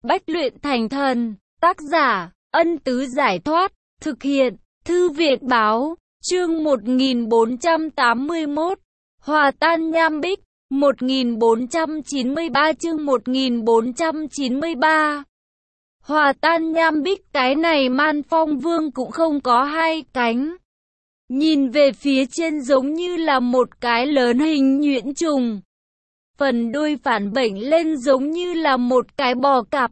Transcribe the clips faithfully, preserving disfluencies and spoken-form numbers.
Bách luyện thành thần. Tác giả, Ân Tứ Giải Thoát. Thực hiện, Thư viện Báo. Chương một nghìn bốn trăm tám mươi mốt. Hòa tan nham bích. một nghìn bốn trăm chín mươi ba chương một nghìn bốn trăm chín mươi ba. Hòa tan nham bích, cái này Man Phong Vương cũng không có hai cánh. Nhìn về phía trên giống như là một cái lớn hình nhuyễn trùng. Phần đuôi phản bệnh lên giống như là một cái bò cạp.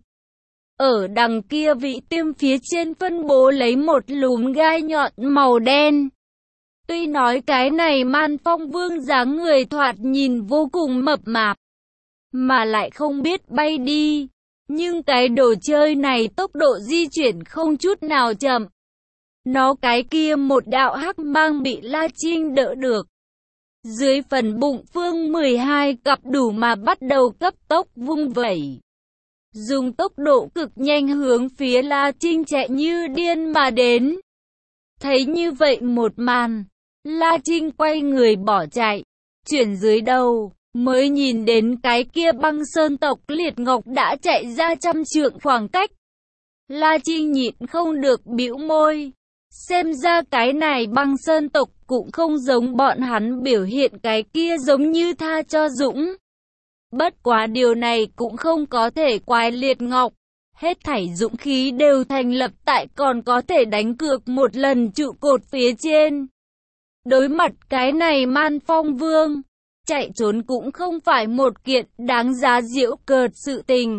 Ở đằng kia vị tiêm phía trên phân bố lấy một lùm gai nhọn màu đen. Tuy nói cái này Man Phong Vương dáng người thoạt nhìn vô cùng mập mạp, mà lại không biết bay đi. Nhưng cái đồ chơi này tốc độ di chuyển không chút nào chậm. Nó cái kia một đạo hắc mang bị La Trinh đỡ được. Dưới phần bụng phương mười hai cặp đủ mà bắt đầu cấp tốc vung vẩy. Dùng tốc độ cực nhanh hướng phía La Trinh chạy như điên mà đến. Thấy như vậy một màn, La Trinh quay người bỏ chạy, chuyển dưới đầu, mới nhìn đến cái kia băng sơn tộc Liệt Ngọc đã chạy ra trăm trượng khoảng cách. La Trinh nhịn không được bĩu môi. Xem ra cái này băng sơn tộc cũng không giống bọn hắn biểu hiện cái kia giống như tha cho Dũng. Bất quá điều này cũng không có thể quái Liệt Ngọc. Hết thảy dũng khí đều thành lập tại còn có thể đánh cược một lần trụ cột phía trên. Đối mặt cái này Man Phong Vương, chạy trốn cũng không phải một kiện đáng giá giễu cợt sự tình.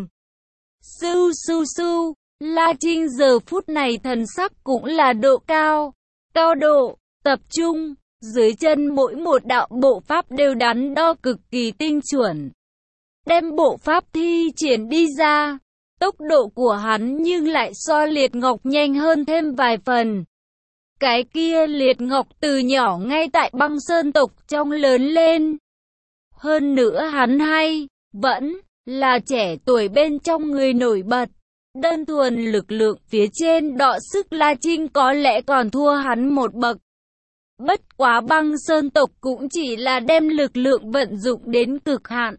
Su su su, La Trinh giờ phút này thần sắc cũng là độ cao, cao độ, tập trung, dưới chân mỗi một đạo bộ pháp đều đắn đo cực kỳ tinh chuẩn. Đem bộ pháp thi triển đi ra, tốc độ của hắn nhưng lại so Liệt Ngọc nhanh hơn thêm vài phần. Cái kia Liệt Ngọc từ nhỏ ngay tại băng sơn tộc trong lớn lên. Hơn nữa hắn hay, vẫn là trẻ tuổi bên trong người nổi bật. Đơn thuần lực lượng phía trên đọ sức La Trinh có lẽ còn thua hắn một bậc. Bất quá băng sơn tộc cũng chỉ là đem lực lượng vận dụng đến cực hạn.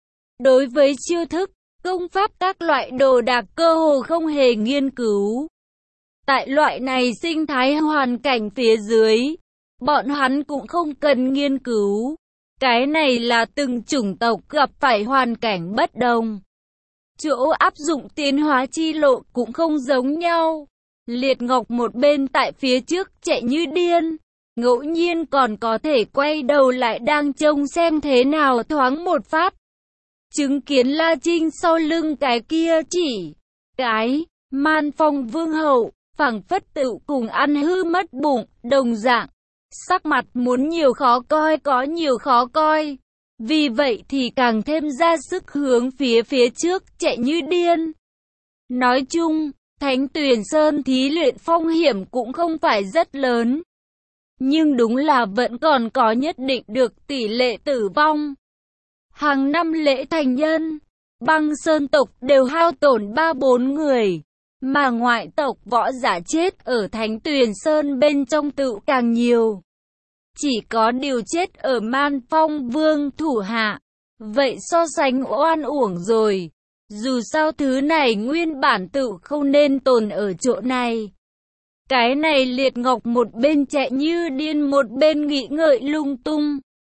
Đối với chiêu thức, công pháp các loại đồ đạc cơ hồ không hề nghiên cứu. Tại loại này sinh thái hoàn cảnh phía dưới, bọn hắn cũng không cần nghiên cứu. Cái này là từng chủng tộc gặp phải hoàn cảnh bất đồng. Chỗ áp dụng tiến hóa chi lộ cũng không giống nhau. Liệt Ngọc một bên tại phía trước chạy như điên, ngẫu nhiên còn có thể quay đầu lại đang trông xem thế nào thoáng một phát. Chứng kiến La Trinh sau lưng cái kia chỉ cái Man Phong Vương hậu, phảng phất tự cùng ăn hư mất bụng, đồng dạng. Sắc mặt muốn nhiều khó coi có nhiều khó coi. Vì vậy thì càng thêm ra sức hướng phía phía trước chạy như điên. Nói chung, Thánh Tuyền Sơn thí luyện phong hiểm cũng không phải rất lớn. Nhưng đúng là vẫn còn có nhất định được tỷ lệ tử vong. Hàng năm lễ thành nhân, băng sơn tộc đều hao tổn ba bốn người. Mà ngoại tộc võ giả chết ở Thánh Tuyền Sơn bên trong tự càng nhiều. Chỉ có điều chết ở Man Phong Vương thủ hạ. Vậy so sánh oan uổng rồi. Dù sao thứ này nguyên bản tự không nên tồn ở chỗ này. Cái này Liệt Ngọc một bên chạy như điên một bên nghĩ ngợi lung tung.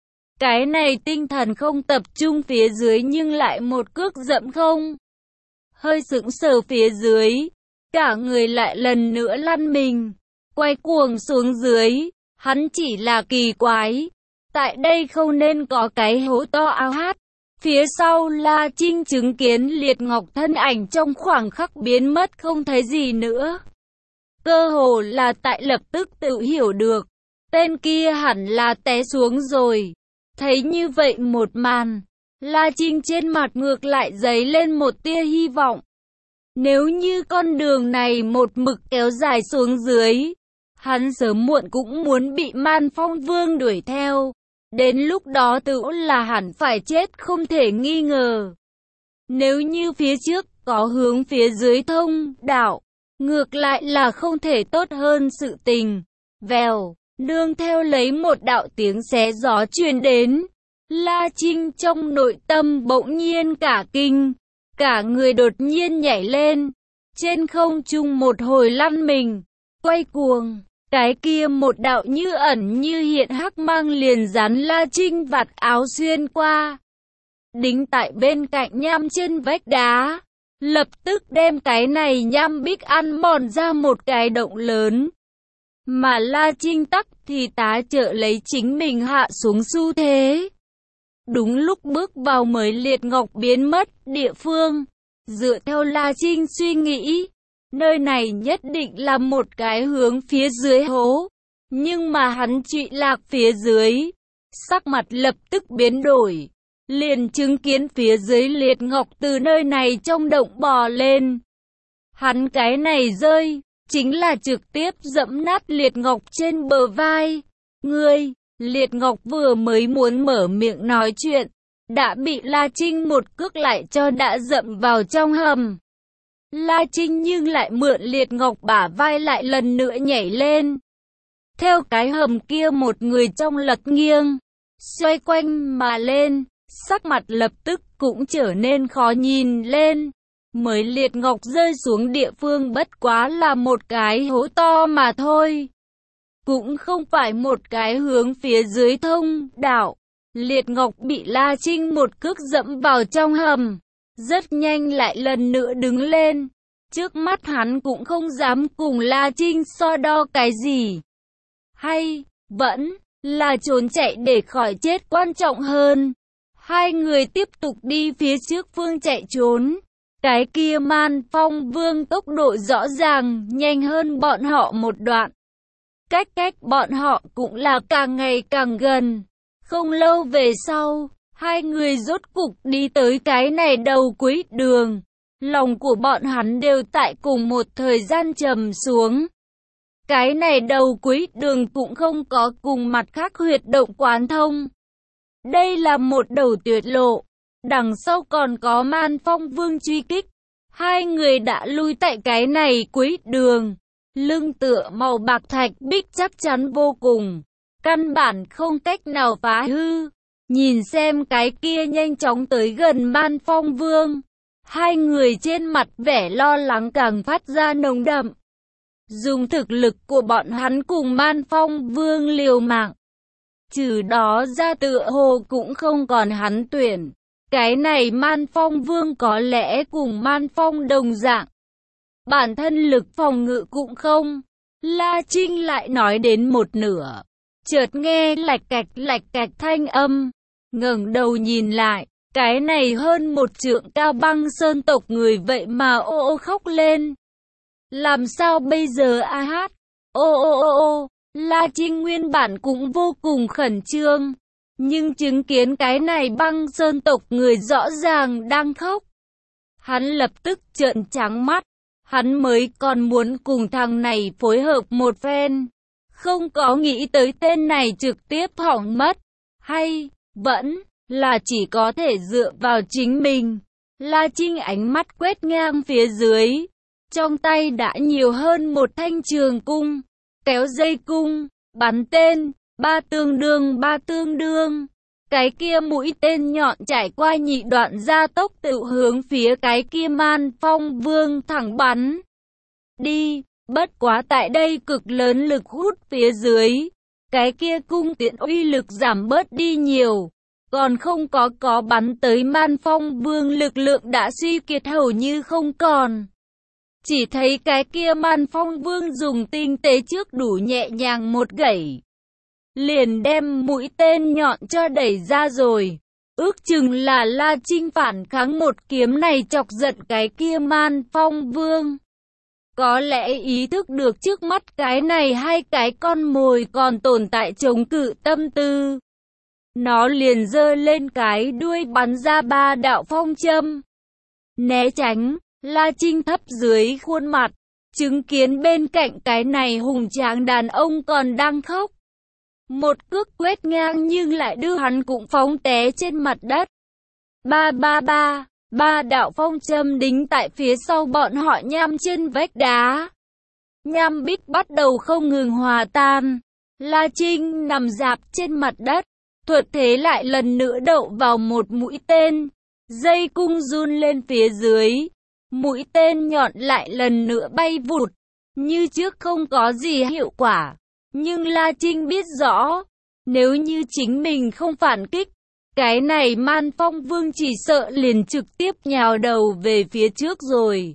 Cái này tinh thần không tập trung phía dưới nhưng lại một cước dẫm không. Hơi sững sờ phía dưới. Cả người lại lần nữa lăn mình. Quay cuồng xuống dưới. Hắn chỉ là kỳ quái. Tại đây không nên có cái hố to ao hát. Phía sau La Trinh chứng kiến Liệt Ngọc thân ảnh trong khoảng khắc biến mất không thấy gì nữa. Cơ hồ là tại lập tức tự hiểu được. Tên kia hẳn là té xuống rồi. Thấy như vậy một màn. La Trinh trên mặt ngược lại dấy lên một tia hy vọng. Nếu như con đường này một mực kéo dài xuống dưới, hắn sớm muộn cũng muốn bị Man Phong Vương đuổi theo. Đến lúc đó tự là hẳn phải chết không thể nghi ngờ. Nếu như phía trước có hướng phía dưới thông đạo, ngược lại là không thể tốt hơn sự tình. Vèo, nương theo lấy một đạo tiếng xé gió truyền đến. La Trinh trong nội tâm bỗng nhiên cả kinh. cả người đột nhiên nhảy lên, trên không trung một hồi lăn mình, quay cuồng. Cái kia một đạo như ẩn như hiện hắc mang liền dán La Trinh vạt áo xuyên qua, đính tại bên cạnh nham trên vách đá, lập tức đem cái này nham bích ăn mòn ra một cái động lớn. Mà La Trinh tắc thì tá trợ lấy chính mình hạ xuống xu thế. Đúng lúc bước vào mới liệt ngọc biến mất địa phương, dựa theo La Trinh suy nghĩ, nơi này nhất định là một cái hướng phía dưới hố. Nhưng mà hắn trụy lạc phía dưới, sắc mặt lập tức biến đổi, liền chứng kiến phía dưới liệt ngọc từ nơi này trong động bò lên. Hắn cái này rơi, chính là trực tiếp dẫm nát liệt ngọc trên bờ vai. Ngươi, liệt ngọc vừa mới muốn mở miệng nói chuyện, đã bị La Trinh một cước lại cho đã dậm vào trong hầm. La Trinh nhưng lại mượn liệt ngọc bả vai lại lần nữa nhảy lên. Theo cái hầm kia một người trong lật nghiêng, xoay quanh mà lên, sắc mặt lập tức cũng trở nên khó nhìn lên. Mới liệt ngọc rơi xuống địa phương bất quá là một cái hố to mà thôi. Cũng không phải một cái hướng phía dưới thông đạo. Liệt ngọc bị La Trinh một cước dẫm vào trong hầm, rất nhanh lại lần nữa đứng lên. Trước mắt hắn cũng không dám cùng La Trinh so đo cái gì. Hay, vẫn là trốn chạy để khỏi chết quan trọng hơn. Hai người tiếp tục đi phía trước phương chạy trốn. Cái kia Man Phong Vương tốc độ rõ ràng nhanh hơn bọn họ một đoạn. Cách cách bọn họ cũng là càng ngày càng gần. Không lâu về sau, hai người rốt cục đi tới cái này đầu cuối đường. Lòng của bọn hắn đều tại cùng một thời gian trầm xuống. Cái này đầu cuối đường cũng không có cùng mặt khác huyệt động quán thông. Đây là một đầu tuyệt lộ. Đằng sau còn có Man Phong Vương truy kích. Hai người đã lui tại cái này cuối đường. Lưng tựa màu bạc thạch bích chắc chắn vô cùng. Căn bản không cách nào phá hư. Nhìn xem cái kia nhanh chóng tới gần Man Phong Vương. Hai người trên mặt vẻ lo lắng càng phát ra nồng đậm. Dùng thực lực của bọn hắn cùng Man Phong Vương liều mạng. Trừ đó ra tựa hồ cũng không còn hắn tuyển. Cái này Man Phong Vương có lẽ cùng Man Phong đồng dạng. Bản thân lực phòng ngự cũng không. La Trinh lại nói đến một nửa. Chợt nghe lạch cạch lạch cạch thanh âm. Ngẩng đầu nhìn lại. Cái này hơn một trượng cao băng sơn tộc người vậy mà ô ô khóc lên. Làm sao bây giờ a hát? Ô ô ô ô. La Trinh nguyên bản cũng vô cùng khẩn trương. Nhưng chứng kiến cái này băng sơn tộc người rõ ràng đang khóc. Hắn lập tức trợn trắng mắt. Hắn mới còn muốn cùng thằng này phối hợp một phen. Không có nghĩ tới tên này trực tiếp hỏng mất. Hay, vẫn là chỉ có thể dựa vào chính mình. La Trinh ánh mắt quét ngang phía dưới. Trong tay đã nhiều hơn một thanh trường cung. Kéo dây cung, bắn tên, ba tương đương ba tương đương. Cái kia mũi tên nhọn trải qua nhị đoạn gia tốc tự hướng phía cái kia Man Phong Vương thẳng bắn đi. Bất quá tại đây cực lớn lực hút phía dưới. Cái kia cung tiễn uy lực giảm bớt đi nhiều. Còn không có có bắn tới Man Phong Vương lực lượng đã suy kiệt hầu như không còn. Chỉ thấy cái kia Man Phong Vương dùng tinh tế trước đủ nhẹ nhàng một gẩy. Liền đem mũi tên nhọn cho đẩy ra rồi. Ước chừng là La Trinh phản kháng một kiếm này chọc giận cái kia Man Phong Vương. Có lẽ ý thức được trước mắt cái này hai cái con mồi còn tồn tại chống cự tâm tư. Nó liền giơ lên cái đuôi bắn ra ba đạo phong châm. Né tránh, La Trinh thấp dưới khuôn mặt, chứng kiến bên cạnh cái này hùng tráng đàn ông còn đang khóc. Một cước quét ngang nhưng lại đưa hắn cũng phóng té trên mặt đất. Ba ba ba, ba đạo phong châm đính tại phía sau bọn họ nham trên vách đá. Nham bích bắt đầu không ngừng hòa tan. La Trinh nằm rạp trên mặt đất, thuận thế lại lần nữa đậu vào một mũi tên. Dây cung run lên phía dưới, mũi tên nhọn lại lần nữa bay vụt. Như trước không có gì hiệu quả, nhưng La Trinh biết rõ, nếu như chính mình không phản kích, cái này Man Phong Vương chỉ sợ liền trực tiếp nhào đầu về phía trước rồi.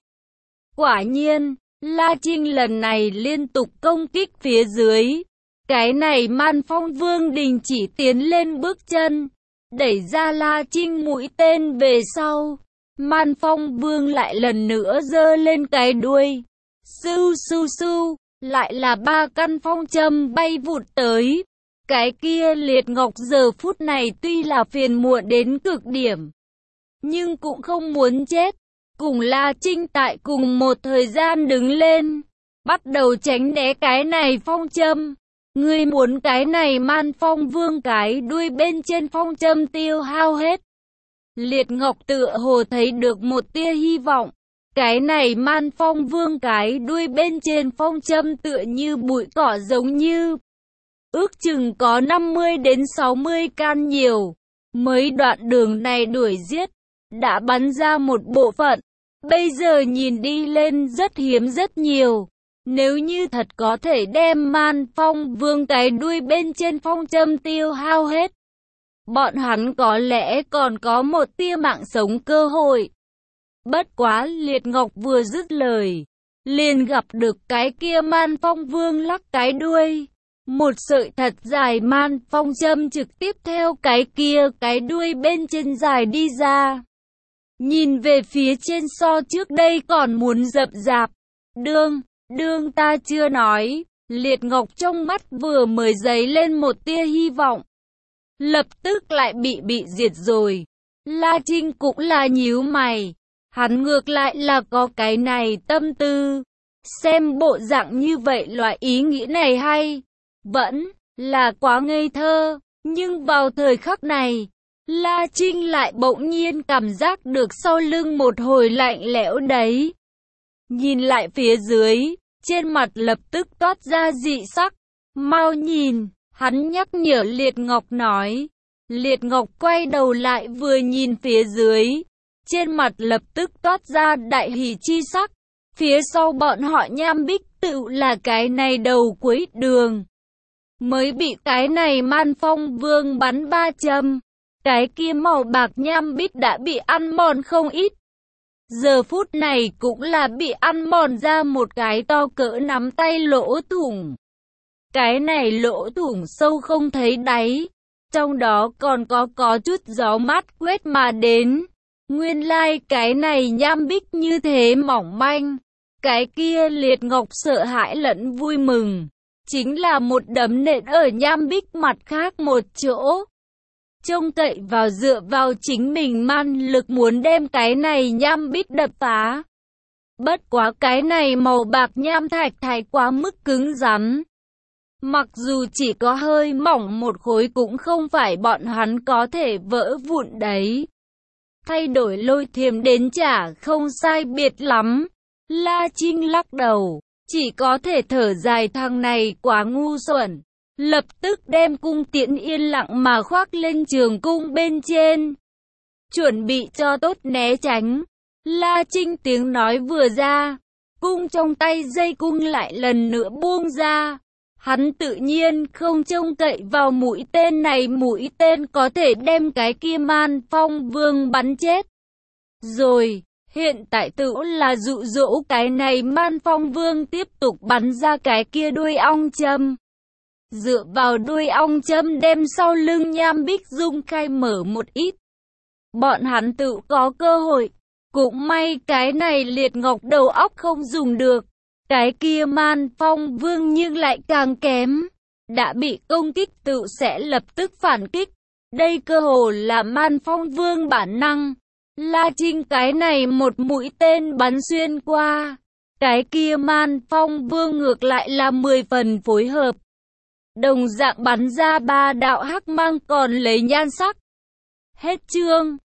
Quả nhiên, La Trinh lần này liên tục công kích phía dưới. Cái này Man Phong Vương đình chỉ tiến lên bước chân, đẩy ra La Trinh mũi tên về sau. Man Phong Vương lại lần nữa giơ lên cái đuôi. Sưu sưu sưu, lại là ba căn phong châm bay vụt tới. Cái kia Liệt Ngọc giờ phút này tuy là phiền muộn đến cực điểm, nhưng cũng không muốn chết. Cùng La Trinh tại cùng một thời gian đứng lên, bắt đầu tránh né cái này phong châm. Ngươi muốn cái này Man Phong Vương cái đuôi bên trên phong châm tiêu hao hết. Liệt Ngọc tựa hồ thấy được một tia hy vọng. Cái này Man Phong Vương cái đuôi bên trên phong châm tựa như bụi cỏ giống như. Ước chừng có năm mươi đến sáu mươi can nhiều. Mấy đoạn đường này đuổi giết, đã bắn ra một bộ phận. Bây giờ nhìn đi lên rất hiếm rất nhiều. Nếu như thật có thể đem Man Phong Vương cái đuôi bên trên phong châm tiêu hao hết, bọn hắn có lẽ còn có một tia mạng sống cơ hội. Bất quá Liệt Ngọc vừa dứt lời, liền gặp được cái kia Man Phong Vương lắc cái đuôi. Một sợi thật dài Man Phong châm trực tiếp theo cái kia cái đuôi bên trên dài đi ra. Nhìn về phía trên so trước đây còn muốn dập dạp. Đương, đương ta chưa nói, Liệt Ngọc trong mắt vừa mới dấy lên một tia hy vọng. Lập tức lại bị bị diệt rồi. La Trinh cũng là nhíu mày. Hắn ngược lại là có cái này tâm tư. Xem bộ dạng như vậy loại ý nghĩ này hay. Vẫn là quá ngây thơ. Nhưng vào thời khắc này, La Trinh lại bỗng nhiên cảm giác được sau lưng một hồi lạnh lẽo đấy. Nhìn lại phía dưới, trên mặt lập tức toát ra dị sắc. Mau nhìn, hắn nhắc nhở Liệt Ngọc nói. Liệt Ngọc quay đầu lại vừa nhìn phía dưới, trên mặt lập tức toát ra đại hỉ chi sắc. Phía sau bọn họ Nham Bích tự là cái này đầu cuối đường. Mới bị cái này Man Phong Vương bắn ba châm. Cái kia màu bạc Nham Bích đã bị ăn mòn không ít. Giờ phút này cũng là bị ăn mòn ra một cái to cỡ nắm tay lỗ thủng. Cái này lỗ thủng sâu không thấy đáy. Trong đó còn có có chút gió mát quét mà đến. Nguyên lai like cái này Nham Bích như thế mỏng manh. Cái kia Liệt Ngọc sợ hãi lẫn vui mừng. Chính là một đấm nện ở Nham Bích mặt khác một chỗ. Trông cậy vào dựa vào chính mình man lực muốn đem cái này Nham Bích đập phá. Bất quá cái này màu bạc nham thạch thái quá mức cứng rắn. Mặc dù chỉ có hơi mỏng một khối cũng không phải bọn hắn có thể vỡ vụn đấy. Thay đổi lôi thiềm đến chả không sai biệt lắm. La Trinh lắc đầu, chỉ có thể thở dài thằng này quá ngu xuẩn. Lập tức đem cung tiễn yên lặng mà khoác lên trường cung bên trên. Chuẩn bị cho tốt né tránh. La Trinh tiếng nói vừa ra, cung trong tay dây cung lại lần nữa buông ra. Hắn tự nhiên không trông cậy vào mũi tên này, mũi tên có thể đem cái kia Man Phong Vương bắn chết. Rồi, hiện tại tự là dụ dỗ cái này Man Phong Vương tiếp tục bắn ra cái kia đuôi ong châm. Dựa vào đuôi ong châm đem sau lưng Nham Bích Dung khai mở một ít. Bọn hắn tự có cơ hội. Cũng may cái này Liệt Ngọc đầu óc không dùng được. Cái kia Man Phong Vương nhưng lại càng kém. Đã bị công kích tự sẽ lập tức phản kích. Đây cơ hồ là Man Phong Vương bản năng. La Trinh cái này một mũi tên bắn xuyên qua. Cái kia Man Phong Vương ngược lại là mười phần phối hợp. Đồng dạng bắn ra ba đạo hắc mang còn lấy nhan sắc. Hết chương.